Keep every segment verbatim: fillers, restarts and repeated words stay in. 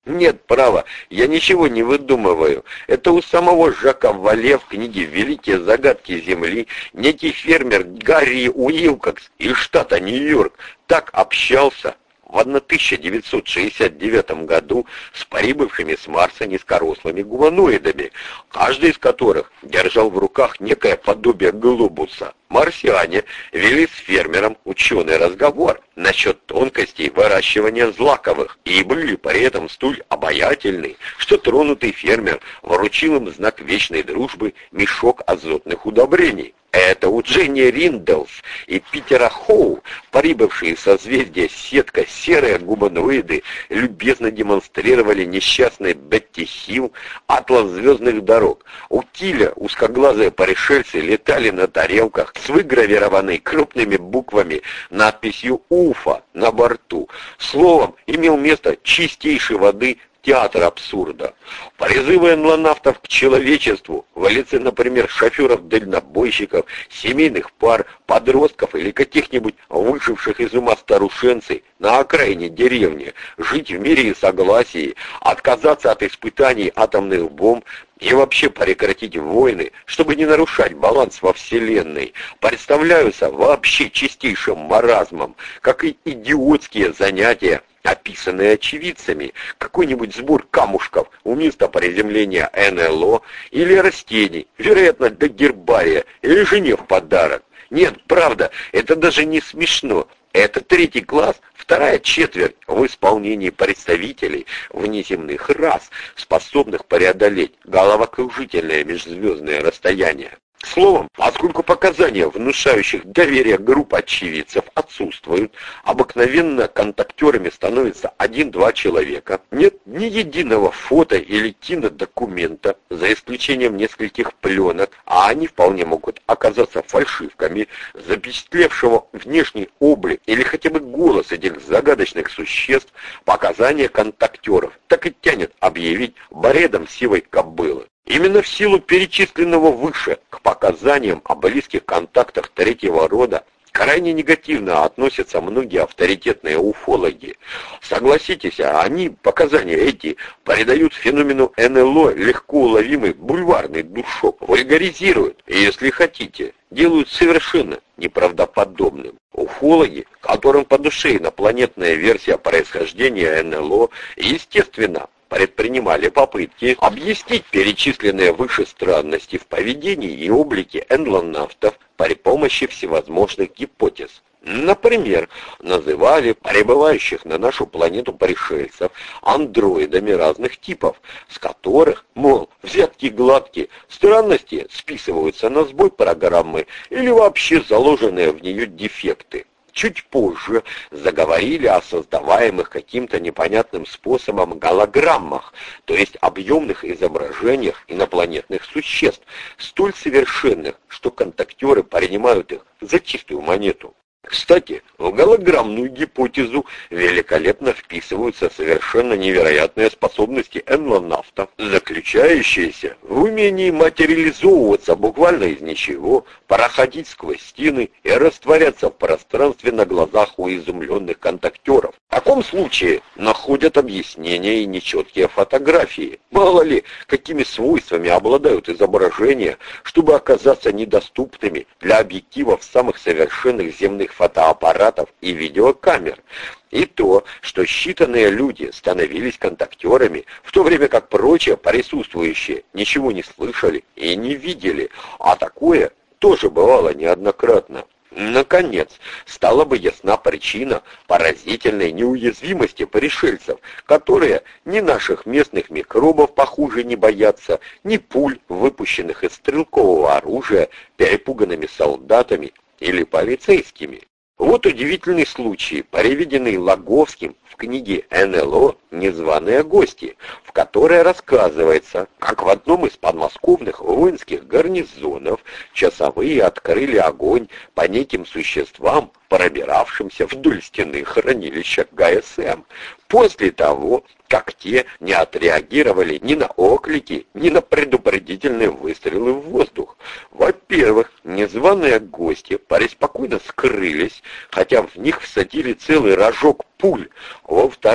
Нет, право, я ничего не выдумываю. Это у самого Жака Вале в книге «Великие загадки Земли» некий фермер Гарри Уилкокс из штата Нью-Йорк так общался в тысяча девятьсот шестьдесят девятом году с прибывшими с Марса низкорослыми гуманоидами, каждый из которых держал в руках некое подобие глобуса. Марсиане вели с фермером ученый разговор насчет тонкостей выращивания злаковых и были при этом столь обаятельны, что тронутый фермер вручил им в знак вечной дружбы мешок азотных удобрений. Это у Дженни Риндлс и Питера Хоу, прибывшие в созвездие сетка серые гуманоиды, любезно демонстрировали несчастной Бетти Хилл атлас звездных дорог. У Тиля узкоглазые пришельцы летали на тарелках с выгравированной крупными буквами надписью «Уфа» на борту. Словом, имел место чистейшей воды театр абсурда. Призывы энлонавтов к человечеству в лице, например, шоферов-дальнобойщиков, семейных пар, подростков или каких-нибудь выживших из ума старушенцей на окраине деревни, жить в мире и согласии, отказаться от испытаний атомных бомб и вообще прекратить войны, чтобы не нарушать баланс во Вселенной, представляются вообще чистейшим маразмом, как и идиотские занятия, описанные очевидцами, какой-нибудь сбор камушков у места приземления эн эл о или растений, вероятно, для гербария или жене в подарок. Нет, правда, это даже не смешно. Это третий класс, вторая четверть в исполнении представителей внеземных рас, способных преодолеть головокружительное межзвездное расстояние. Словом, поскольку показания внушающих доверие групп очевидцев отсутствуют, обыкновенно контактерами становится один-два человека, нет ни единого фото или кинодокумента, за исключением нескольких пленок, а они вполне могут оказаться фальшивками, запечатлевшего внешний облик или хотя бы голос этих загадочных существ, показания контактеров так и тянет объявить бредом сивой кобылы. Именно в силу перечисленного выше к показаниям о близких контактах третьего рода крайне негативно относятся многие авторитетные уфологи. Согласитесь, они, показания эти, придают феномену эн эл о легко уловимый бульварный душок, вульгаризируют и, если хотите, делают совершенно неправдоподобным. Уфологи, которым по душе инопланетная версия происхождения эн эл о, естественно, предпринимали попытки объяснить перечисленные выше странности в поведении и облике энлонавтов при помощи всевозможных гипотез. Например, называли прибывающих на нашу планету пришельцев андроидами разных типов, с которых, мол, взятки гладкие, странности списываются на сбой программы или вообще заложенные в нее дефекты. Чуть позже заговорили о создаваемых каким-то непонятным способом голограммах, то есть объемных изображениях инопланетных существ, столь совершенных, что контактеры принимают их за чистую монету. Кстати, в голограммную гипотезу великолепно вписываются совершенно невероятные способности энлонавтов, заключающиеся в умении материализовываться буквально из ничего, проходить сквозь стены и растворяться в пространстве на глазах у изумленных контактеров. В таком случае находят объяснения и нечеткие фотографии. Мало ли, какими свойствами обладают изображения, чтобы оказаться недоступными для объективов самых совершенных земных фотоаппаратов и видеокамер. И то, что считанные люди становились контактерами, в то время как прочие присутствующие ничего не слышали и не видели, а такое тоже бывало неоднократно. Наконец, стала бы ясна причина поразительной неуязвимости пришельцев, которые ни наших местных микробов похуже не боятся, ни пуль, выпущенных из стрелкового оружия, перепуганными солдатами или полицейскими. Вот удивительный случай, приведенный Лаговским в книге эн эл о «Незваные гости», в которой рассказывается, как в одном из подмосковных воинских гарнизонов часовые открыли огонь по неким существам, пробиравшимся вдоль стены хранилища гэ эс эм, после того, как те не отреагировали ни на оклики, ни на предупредительные выстрелы в воздух. Во-первых, незваные гости преспокойно скрылись, хотя в них всадили целый рожок пуль. Во-вторых,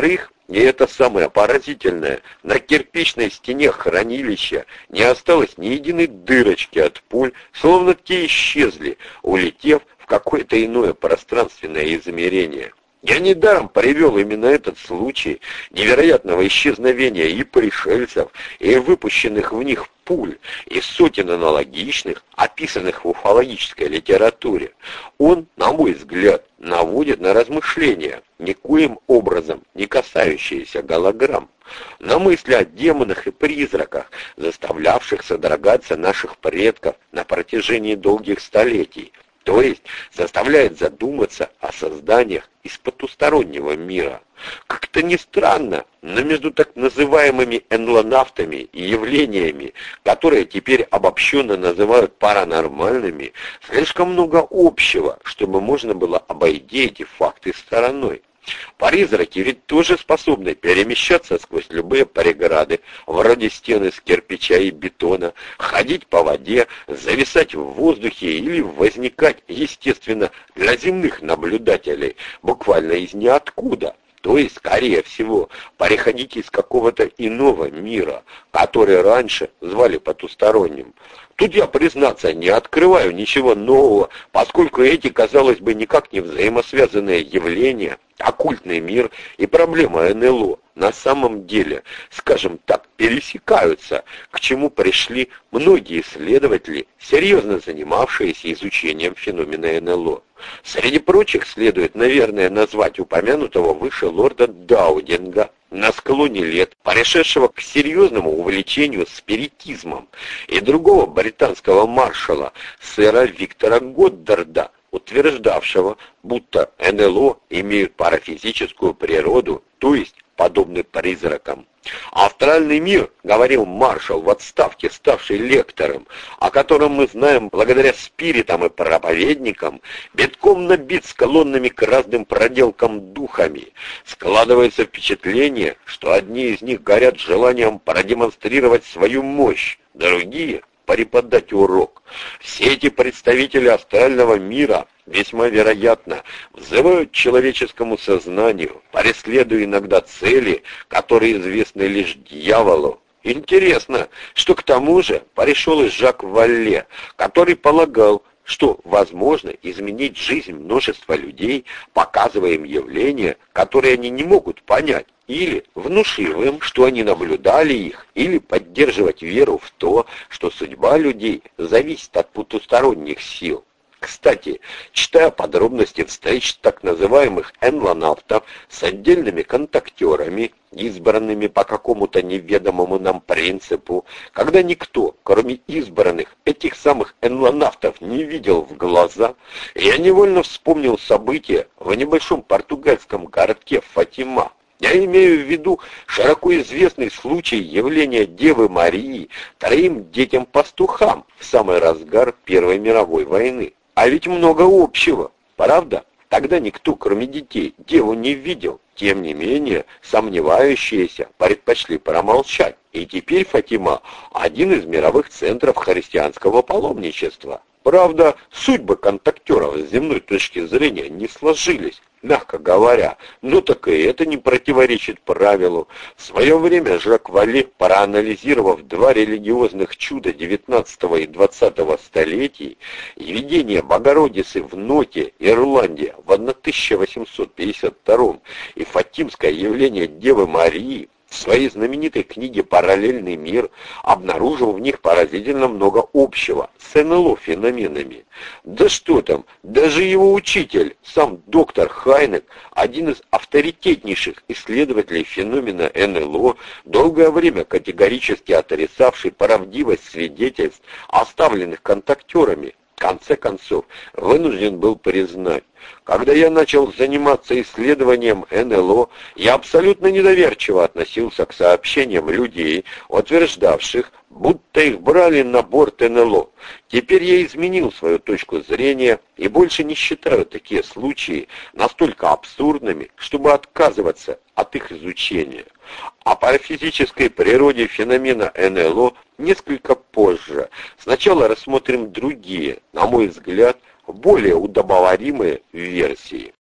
И это самое поразительное, на кирпичной стене хранилища не осталось ни единой дырочки от пуль, словно те исчезли, улетев в какое-то иное пространственное измерение. Я недаром привел именно этот случай невероятного исчезновения и пришельцев, и выпущенных в них пуль, и сотен аналогичных, описанных в уфологической литературе. Он, на мой взгляд, наводит на размышления, никоим образом не касающиеся голограмм, на мысли о демонах и призраках, заставлявших содрогаться наших предков на протяжении долгих столетий. То есть заставляет задуматься о созданиях из потустороннего мира. Как-то не странно, но между так называемыми энлонавтами и явлениями, которые теперь обобщенно называют паранормальными, слишком много общего, чтобы можно было обойти эти факты стороной. Призраки ведь тоже способны перемещаться сквозь любые преграды, вроде стен из кирпича и бетона, ходить по воде, зависать в воздухе или возникать, естественно, для земных наблюдателей, буквально из ниоткуда. То есть, скорее всего, переходить из какого-то иного мира, который раньше звали потусторонним. Тут я, признаться, не открываю ничего нового, поскольку эти, казалось бы, никак не взаимосвязанные явления, оккультный мир и проблема эн эл о на самом деле, скажем так, пересекаются, к чему пришли многие исследователи, серьезно занимавшиеся изучением феномена эн эл о. Среди прочих следует, наверное, назвать упомянутого выше лорда Даудинга, на склоне лет, пришедшего к серьезному увлечению спиритизмом, и другого британского маршала, сэра Виктора Годдарда, утверждавшего, будто эн эл о имеют парафизическую природу, то есть подобны призракам. Астральный мир, говорил маршал в отставке, ставший лектором, о котором мы знаем благодаря спиритам и проповедникам, битком набит склонными к разным проделкам духами. Складывается впечатление, что одни из них горят желанием продемонстрировать свою мощь, другие — преподать урок. Все эти представители астрального мира весьма вероятно взывают человеческому сознанию, преследуя иногда цели, которые известны лишь дьяволу. Интересно, что к тому же пришел и Жак Валле, который полагал, что возможно изменить жизнь множества людей, показывая им явления, которые они не могут понять, или внушив им, что они наблюдали их, или поддерживать веру в то, что судьба людей зависит от потусторонних сил. Кстати, читая подробности встреч так называемых энлонавтов с отдельными контактерами, избранными по какому-то неведомому нам принципу, когда никто, кроме избранных, этих самых энлонавтов не видел в глаза, я невольно вспомнил события в небольшом португальском городке Фатима. Я имею в виду широко известный случай явления Девы Марии троим детям-пастухам в самый разгар Первой мировой войны. А ведь много общего, правда? Тогда никто, кроме детей, Деву не видел. Тем не менее, сомневающиеся предпочли промолчать. И теперь Фатима – один из мировых центров христианского паломничества. Правда, судьбы контактеров с земной точки зрения не сложились, мягко говоря, но так и это не противоречит правилу. В свое время Жак Валле, проанализировав два религиозных чуда девятнадцатого и двадцатого столетий, видение Богородицы в Ноте, Ирландия, в тысяча восемьсот пятьдесят втором и фатимское явление Девы Марии, в своей знаменитой книге «Параллельный мир» обнаружил в них поразительно много общего с эн эл о-феноменами. Да что там, даже его учитель, сам доктор Хайнек, один из авторитетнейших исследователей феномена эн эл о, долгое время категорически отрицавший правдивость свидетельств, оставленных контактерами, в конце концов вынужден был признать: когда я начал заниматься исследованием эн эл о, я абсолютно недоверчиво относился к сообщениям людей, утверждавших, будто их брали на борт эн эл о. Теперь я изменил свою точку зрения и больше не считаю такие случаи настолько абсурдными, чтобы отказываться от их изучения. О парафизической природе феномена эн эл о несколько позже. Сначала рассмотрим другие, на мой взгляд, более удобоваримые версии.